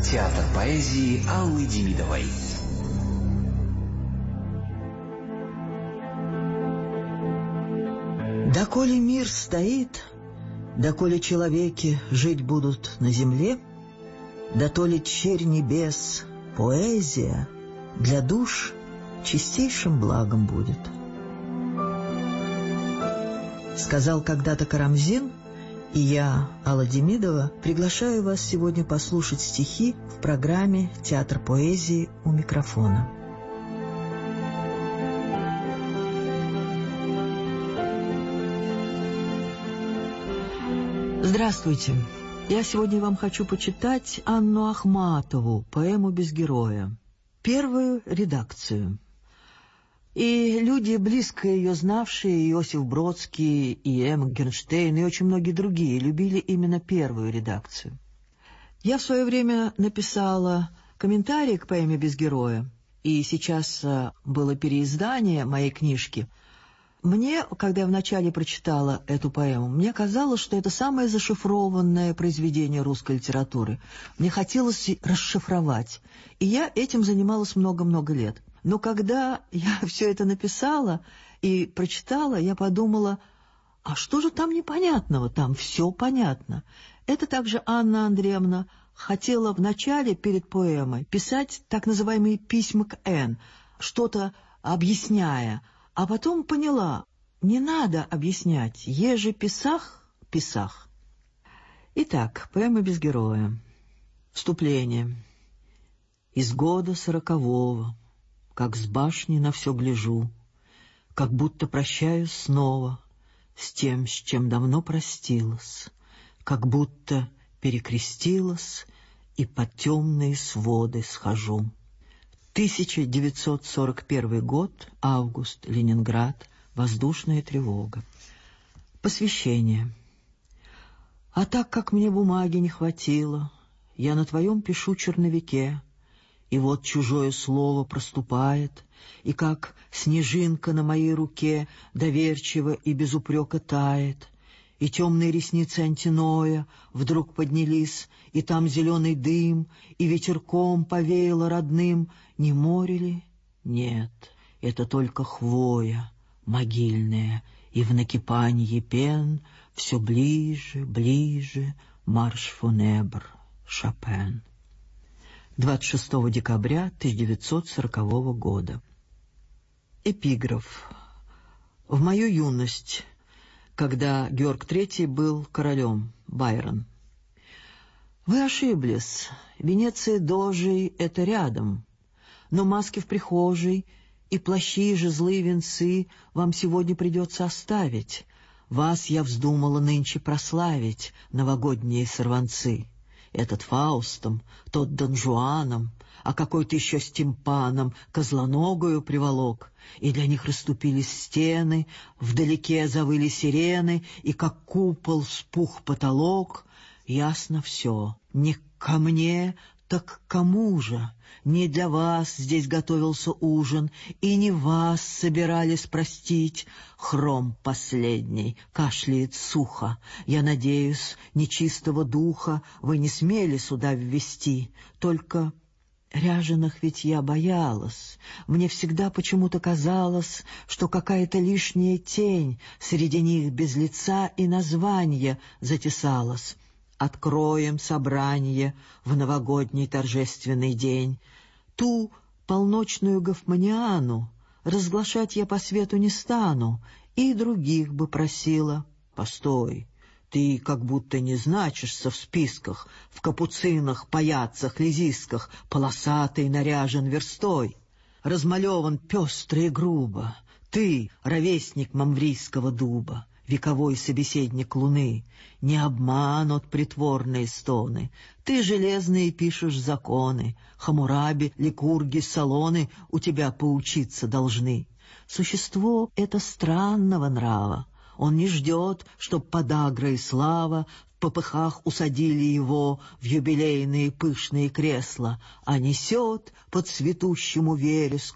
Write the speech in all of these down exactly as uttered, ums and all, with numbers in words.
Театр поэзии Аллы Демидовой. Доколе мир стоит, доколе человеки жить будут на земле, дотоле черь небес, поэзия для душ чистейшим благом будет. Сказал когда-то Карамзин, и я, Алла Демидова, приглашаю вас сегодня послушать стихи в программе «Театр поэзии» у микрофона. Здравствуйте! Я сегодня вам хочу почитать Анну Ахматову, поэму «Без героя», первую редакцию. И люди, близко ее знавшие, Иосиф Бродский, и Эмма Гернштейн, и очень многие другие, любили именно первую редакцию. Я в свое время написала комментарий к поэме «Без героя», и сейчас было переиздание моей книжки. Мне, когда я вначале прочитала эту поэму, мне казалось, что это самое зашифрованное произведение русской литературы. Мне хотелось расшифровать, и я этим занималась много-много лет. Но когда я все это написала и прочитала, я подумала, а что же там непонятного? Там все понятно. Это также Анна Андреевна хотела вначале перед поэмой писать так называемые письма к Н, что-то объясняя, а потом поняла, не надо объяснять, еже писах, писах. Итак, поэма «Без героя». Вступление. Из года сорокового, как с башни на все гляжу, как будто прощаюсь снова с тем, с чем давно простилась, как будто перекрестилась и под темные своды схожу. тысяча девятьсот сорок первый год, август, Ленинград, воздушная тревога. Посвящение. А так как мне бумаги не хватило, я на твоем пишу черновике, и вот чужое слово проступает, и как снежинка на моей руке доверчиво и без упрека тает, и темные ресницы Антиноя вдруг поднялись, и там зеленый дым, и ветерком повеяло родным. Не море ли? Нет, это только хвоя могильная, и в накипанье пен все ближе, ближе марш фунебр Шопен. двадцать шестого декабря тысяча девятьсот сорокового года. Эпиграф. В мою юность, когда Георг Третий был королем, Байрон. Вы ошиблись. Венеция дожей — это рядом. Но маски в прихожей и плащи, жезлы, венцы вам сегодня придется оставить. Вас я вздумала нынче прославить, новогодние сорванцы. Этот Фаустом, тот Дон Жуаном, а какой-то еще стимпаном козлоногою приволок, и для них расступились стены, вдалеке завыли сирены, и как купол вспух потолок. Ясно все, не ко мне, так к кому же? Не для вас здесь готовился ужин, и не вас собирались простить. Хром последний кашляет сухо. Я надеюсь, нечистого духа вы не смели сюда ввести. Только ряженых ведь я боялась. Мне всегда почему-то казалось, что какая-то лишняя тень среди них без лица и названия затесалась. Откроем собрание в новогодний торжественный день. Ту полночную гофманиану разглашать я по свету не стану, и других бы просила. Постой, ты как будто не значишься в списках, в капуцинах, паяцах, лизисках, полосатый наряжен верстой, размалеван пестро и грубо. Ты — ровесник мамврийского дуба, вековой собеседник луны, не обманут притворные стоны. Ты железные пишешь законы, Хаммураби, Ликурги, Салоны у тебя поучиться должны. Существо это странного нрава, он не ждет, чтоб подагра и слава в попыхах усадили его в юбилейные пышные кресла, а несет по цветущему вереску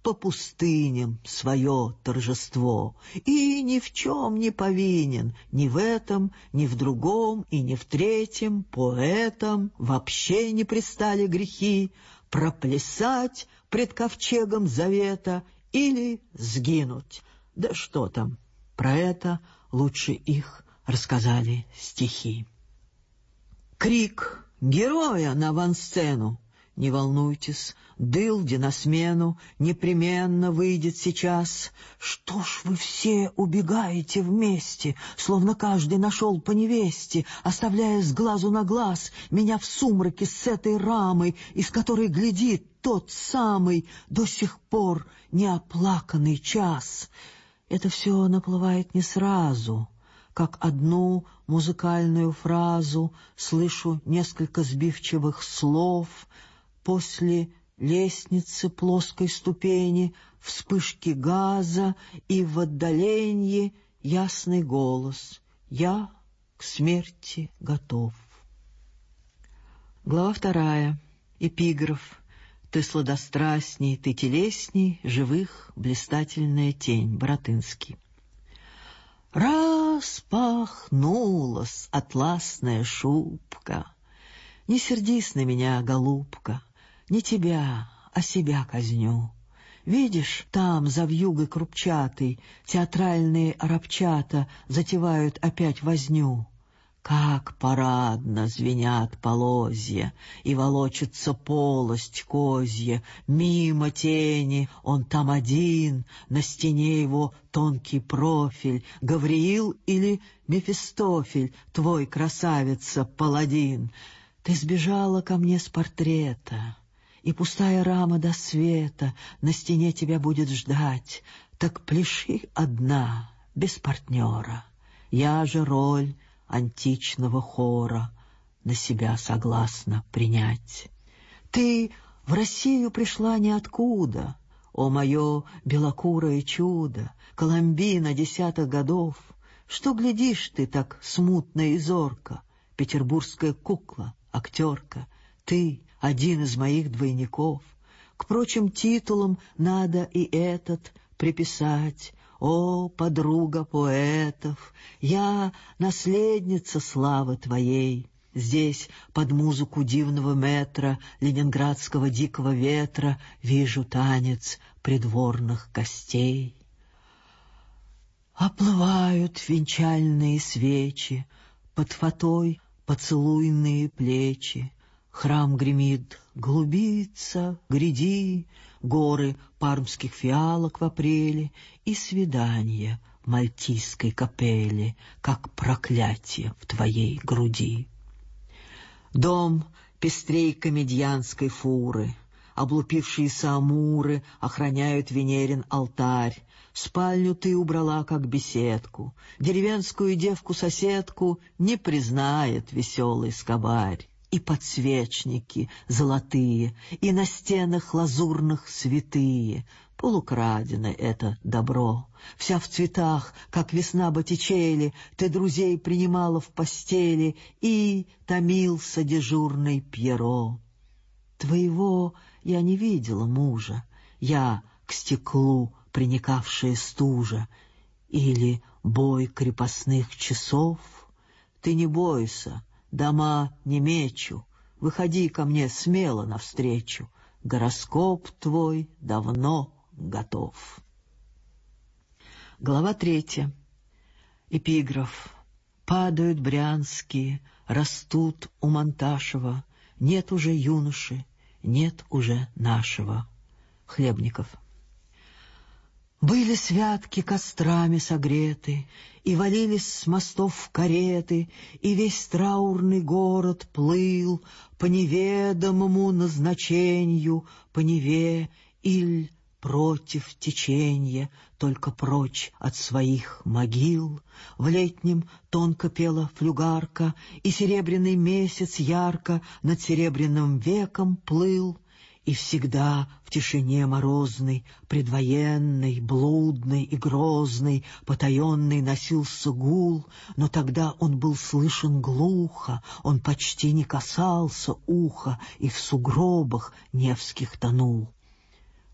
по пустыням свое торжество, и ни в чем не повинен, ни в этом, ни в другом, и ни в третьем поэтам вообще не пристали грехи проплясать пред ковчегом завета или сгинуть. Да что там, про это лучше их рассказали стихи. Крик героя на авансцену. Не волнуйтесь, дылде на смену непременно выйдет сейчас. Что ж вы все убегаете вместе, словно каждый нашел по невесте, оставляя с глазу на глаз меня в сумраке с этой рамой, из которой глядит тот самый до сих пор неоплаканный час. Это все наплывает не сразу, как одну музыкальную фразу слышу несколько сбивчивых слов. После лестницы плоской ступени, вспышки газа и в отдалении ясный голос: «Я к смерти готов». Глава вторая. Эпиграф. «Ты сладострастней, ты телесней живых, блистательная тень». Баратынский. Распахнулась атласная шубка. Не сердись на меня, голубка, не тебя, а себя казню. Видишь, там, за вьюгой крупчатой, театральные арабчата затевают опять возню. Как парадно звенят полозья, и волочится полость козья, мимо тени, он там один, на стене его тонкий профиль, Гавриил или Мефистофель, твой красавица-паладин. Ты сбежала ко мне с портрета, и пустая рама до света на стене тебя будет ждать. Так пляши одна, без партнера. Я же роль античного хора на себя согласна принять. Ты в Россию пришла ниоткуда, о мое белокурое чудо, Коломбина десятых годов. Что глядишь ты так смутно и зорко, петербургская кукла, актерка, ты один из моих двойников. К прочим титулам надо и этот приписать. О, подруга поэтов, я наследница славы твоей. Здесь под музыку дивного метра, ленинградского дикого ветра, вижу танец придворных гостей. Оплывают венчальные свечи, под фатой поцелуйные плечи. Храм гремит, глубится, гряди, горы пармских фиалок в апреле и свидания в мальтийской капелле, как проклятие в твоей груди. Дом пестрей комедианской фуры, облупившиеся амуры охраняют Венерин алтарь. Спальню ты убрала, как беседку, деревенскую девку-соседку не признает веселый скобарь. И подсвечники золотые, и на стенах лазурных святые. Полукрадено это добро. Вся в цветах, как весна Боттичелли, ты друзей принимала в постели, и томился дежурный Пьеро. Твоего я не видела мужа, я к стеклу приникавшая стужа, или бой крепостных часов. Ты не бойся, дома не мечу, выходи ко мне смело навстречу, гороскоп твой давно готов. Глава третья. Эпиграф. Падают брянские, растут у Монташева, нет уже юноши, нет уже нашего. Хлебников. Были святки кострами согреты, и валились с мостов кареты, и весь траурный город плыл по неведомому назначению, по Неве иль против теченья, только прочь от своих могил. В летнем тонко пела флюгарка, и серебряный месяц ярко над серебряным веком плыл. И всегда в тишине морозной, предвоенной, блудной и грозной, потаенный носился гул, но тогда он был слышен глухо, он почти не касался уха и в сугробах невских тонул.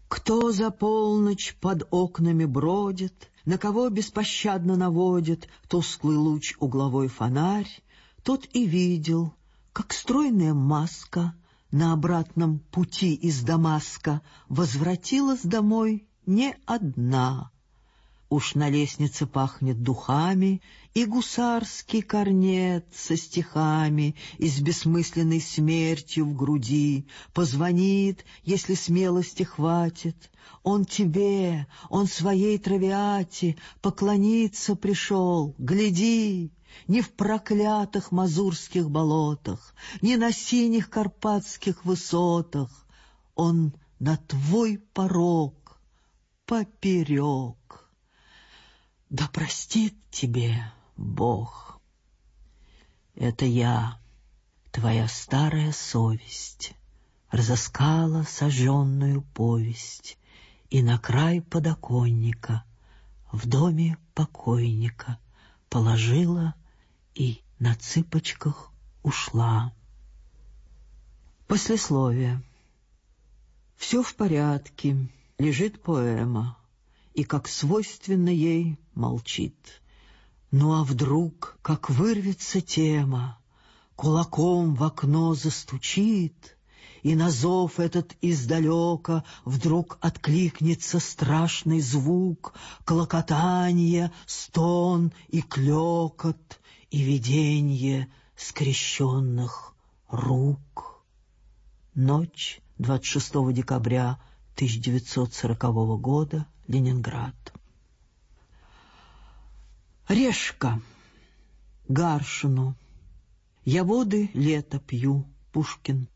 Кто за полночь под окнами бродит, на кого беспощадно наводит тусклый луч угловой фонарь, тот и видел, как стройная маска на обратном пути из Дамаска возвратилась домой не одна. Уж на лестнице пахнет духами, и гусарский корнет со стихами и с бессмысленной смертью в груди позвонит, если смелости хватит. Он тебе, он своей травиате поклониться пришел, гляди, не в проклятых мазурских болотах, не на синих карпатских высотах, он на твой порог поперек. Да простит тебе Бог. Это я, твоя старая совесть, разыскала сожженную повесть и на край подоконника в доме покойника положила и на цыпочках ушла. Послесловие. Все в порядке, лежит поэма, и, как свойственно ей, молчит. Ну а вдруг, как вырвется тема, кулаком в окно застучит, и на зов этот издалека вдруг откликнется страшный звук, клокотанье, стон и клёкот, и виденье скрещенных рук. Ночь двадцать шестого декабря тысяча девятьсот сорокового года, Ленинград. Решка. Гаршину. Я воды лета пью. Пушкин.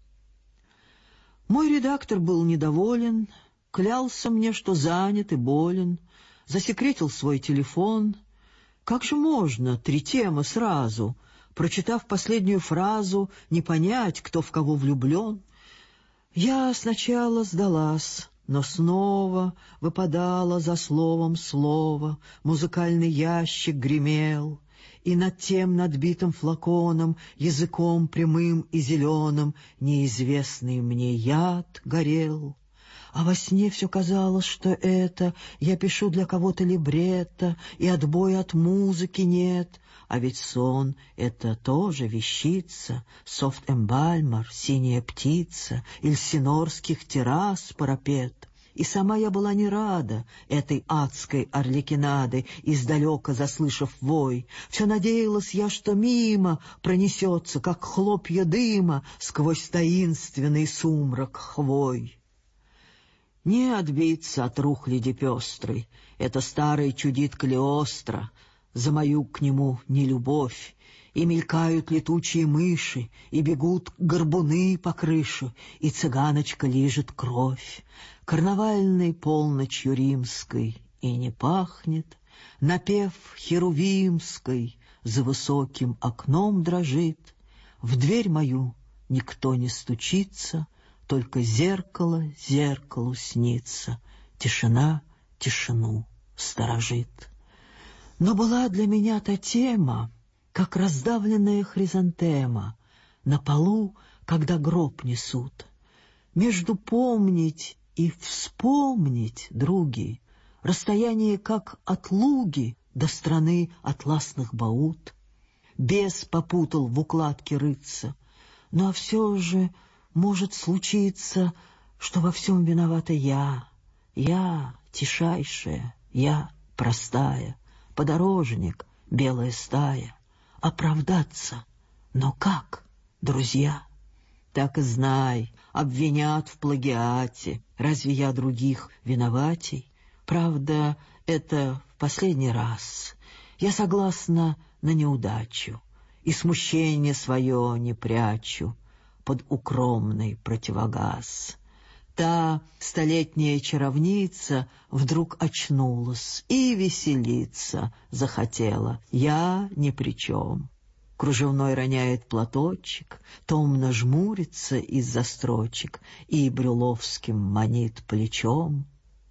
Мой редактор был недоволен, клялся мне, что занят и болен, засекретил свой телефон. Как же можно три темы сразу, прочитав последнюю фразу, не понять, кто в кого влюблен? Я сначала сдалась, но снова выпадало за словом слово, музыкальный ящик гремел, и над тем надбитым флаконом, языком прямым и зеленым, неизвестный мне яд горел. А во сне все казалось, что это я пишу для кого-то либретто, и отбоя от музыки нет. А ведь сон — это тоже вещица, софт-эмбальмер, синяя птица, эльсинорских террас парапет. И сама я была не рада этой адской орликинады, издалека заслышав вой. Все надеялась я, что мимо пронесется, как хлопья дыма, сквозь таинственный сумрак хвой. Не отбиться от рухляди пестрой, это старый чудит Калиостро, за мою к нему нелюбовь. И мелькают летучие мыши, и бегут горбуны по крыше, и цыганочка лижет кровь. Карнавальной полночью римской и не пахнет, напев херувимской за высоким окном дрожит. В дверь мою никто не стучится, только зеркало зеркалу снится, тишина тишину сторожит. Но была для меня та тема, как раздавленная хризантема на полу, когда гроб несут. Между помнить и вспомнить, други, расстояние как от луги до страны атласных баут. Бес попутал в укладке рыться, ну а все же может случиться, что во всем виновата я, я тишайшая, я простая, подорожник, белая стая. Оправдаться, но как, друзья? Так и знай, обвинят в плагиате. Разве я других виноватей? Правда, это в последний раз. Я согласна на неудачу, и смущение свое не прячу под укромный противогаз. Та столетняя чаровница вдруг очнулась и веселиться захотела. Я ни при чем. Кружевной роняет платочек, томно жмурится из-за строчек и брюловским манит плечом.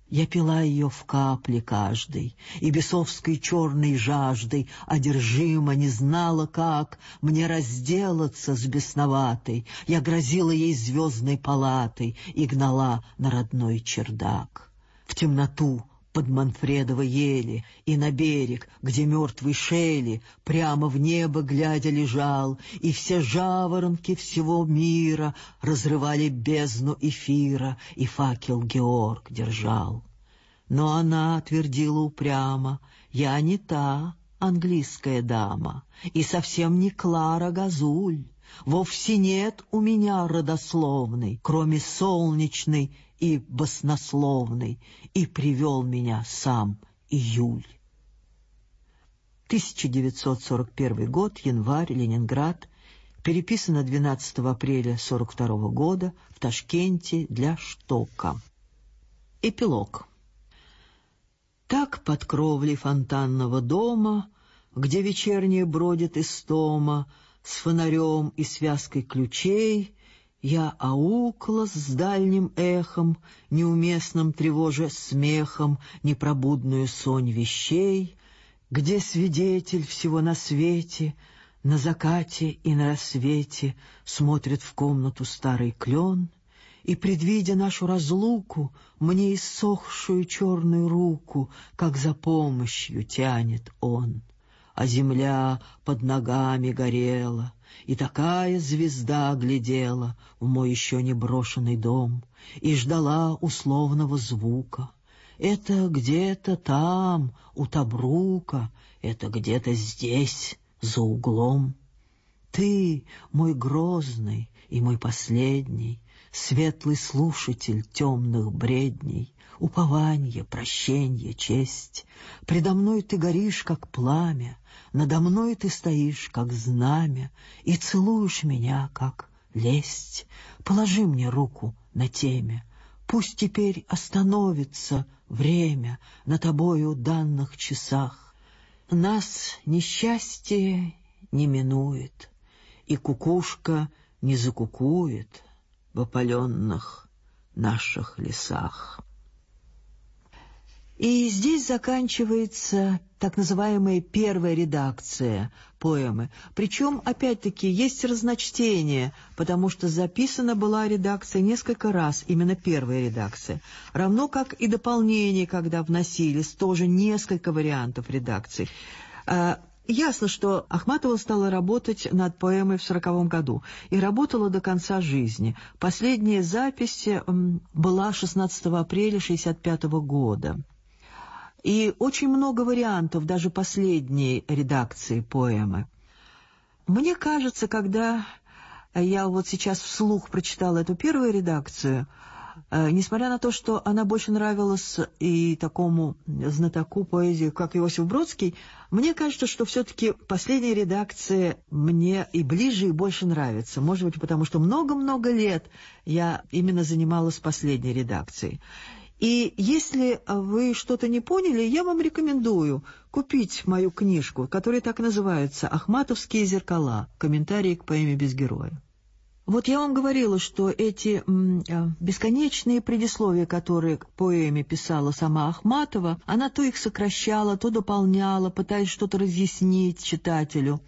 Я пила ее в капле каждой, и бесовской черной жаждой одержимо не знала, как мне разделаться с бесноватой. Я грозила ей звездной палатой и гнала на родной чердак. В темноту под Манфредово ели и на берег, где мертвый Шелли прямо в небо глядя лежал, и все жаворонки всего мира разрывали бездну эфира, и факел Георг держал. Но она твердила упрямо: я не та английская дама, и совсем не Клара Газуль. Вовсе нет у меня родословной, кроме солнечной и баснословной, и привел меня сам июль. тысяча девятьсот сорок первый год, январь, Ленинград. Переписано двенадцатого апреля сорок второго года в Ташкенте для Штока. Эпилог. Так под кровлей фонтанного дома, где вечерняя бродит истома, с фонарем и связкой ключей, я аукла с дальним эхом, неуместным тревожа смехом непробудную сонь вещей, где свидетель всего на свете, на закате и на рассвете смотрит в комнату старый клен, и, предвидя нашу разлуку, мне иссохшую черную руку, как за помощью тянет он. А земля под ногами горела, и такая звезда глядела в мой еще не брошенный дом и ждала условного звука. Это где-то там, у Табрука, это где-то здесь, за углом. Ты, мой грозный и мой последний, светлый слушатель темных бредней, упование, прощенье, честь. Предо мной ты горишь, как пламя, надо мной ты стоишь, как знамя, и целуешь меня, как лесть. Положи мне руку на темя, пусть теперь остановится время на тобою данных часах. Нас несчастье не минует, и кукушка не закукует в опаленных наших лесах. И здесь заканчивается так называемая первая редакция поэмы. Причем, опять-таки, есть разночтение, потому что записана была редакция несколько раз, именно первая редакция. Равно как и дополнение, когда вносились, тоже несколько вариантов редакции. Ясно, что Ахматова стала работать над поэмой в сороковом году и работала до конца жизни. Последняя запись была шестнадцатого апреля шестьдесят пятого года. И очень много вариантов даже последней редакции поэмы. Мне кажется, когда я вот сейчас вслух прочитала эту первую редакцию, несмотря на то, что она больше нравилась и такому знатоку поэзии, как Иосиф Бродский, мне кажется, что все-таки последняя редакция мне и ближе, и больше нравится. Может быть, потому что много-много лет я именно занималась последней редакцией. И если вы что-то не поняли, я вам рекомендую купить мою книжку, которая так и называется «Ахматовские зеркала. Комментарии к поэме «Без героя». Вот я вам говорила, что эти м, бесконечные предисловия, которые к поэме писала сама Ахматова, она то их сокращала, то дополняла, пытаясь что-то разъяснить читателю.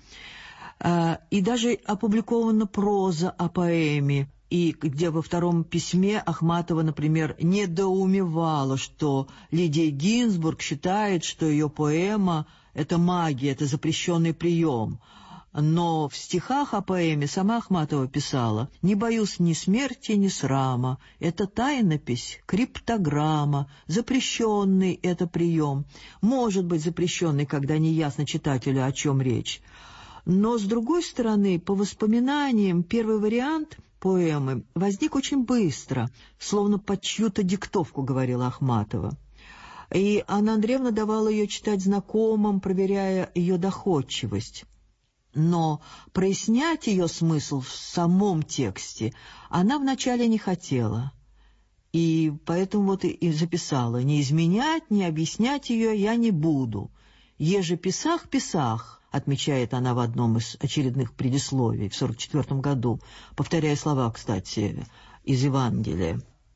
И даже опубликована проза о поэме, и где во втором письме Ахматова, например, недоумевала, что Лидия Гинзбург считает, что ее поэма — это магия, это запрещенный прием. Но в стихах о поэме сама Ахматова писала: «Не боюсь ни смерти, ни срама, это тайнопись, криптограмма, запрещенный это прием, может быть запрещенный, когда не ясно читателю, о чем речь». Но, с другой стороны, по воспоминаниям, первый вариант поэмы возник очень быстро, словно под чью-то диктовку, говорила Ахматова. И Анна Андреевна давала ее читать знакомым, проверяя ее доходчивость. Но прояснять ее смысл в самом тексте она вначале не хотела. И поэтому вот и записала: «Не изменять, не объяснять ее я не буду. Еже писах, писах», отмечает она в одном из очередных предисловий в сорок четвертом году, повторяя слова, кстати, из Евангелия.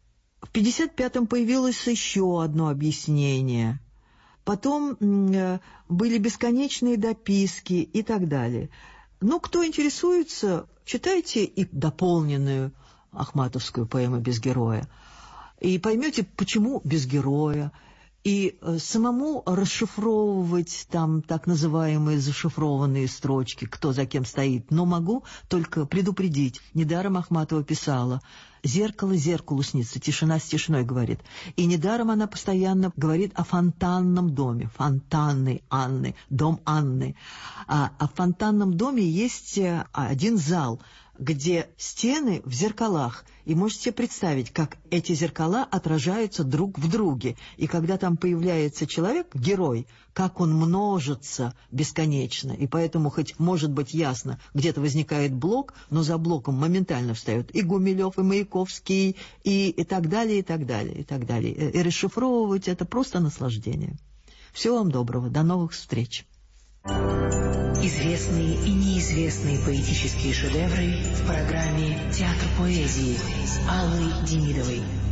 В пятьдесят пятом появилось еще одно объяснение. Потом э, были бесконечные дописки и так далее. Ну, кто интересуется, читайте и дополненную ахматовскую поэму «Без героя». И поймете, почему без героя. И э, самому расшифровывать там так называемые зашифрованные строчки, кто за кем стоит. Но могу только предупредить. Недаром Ахматова писала: «Зеркало зеркалу снится, тишина с тишиной», говорит. И недаром она постоянно говорит о фонтанном доме. Фонтанной Анны, дом Анны. А, а в фонтанном доме есть один зал, где стены в зеркалах. И можете себе представить, как эти зеркала отражаются друг в друге. И когда там появляется человек, герой, как он множится бесконечно. И поэтому, хоть может быть ясно, где-то возникает блок, но за блоком моментально встают и Гумилев, и Маяковский, и, и так далее, и так далее, и так далее. И расшифровывать это просто наслаждение. Всего вам доброго, до новых встреч. Известные и неизвестные поэтические шедевры в программе «Театр поэзии» Аллы Демидовой.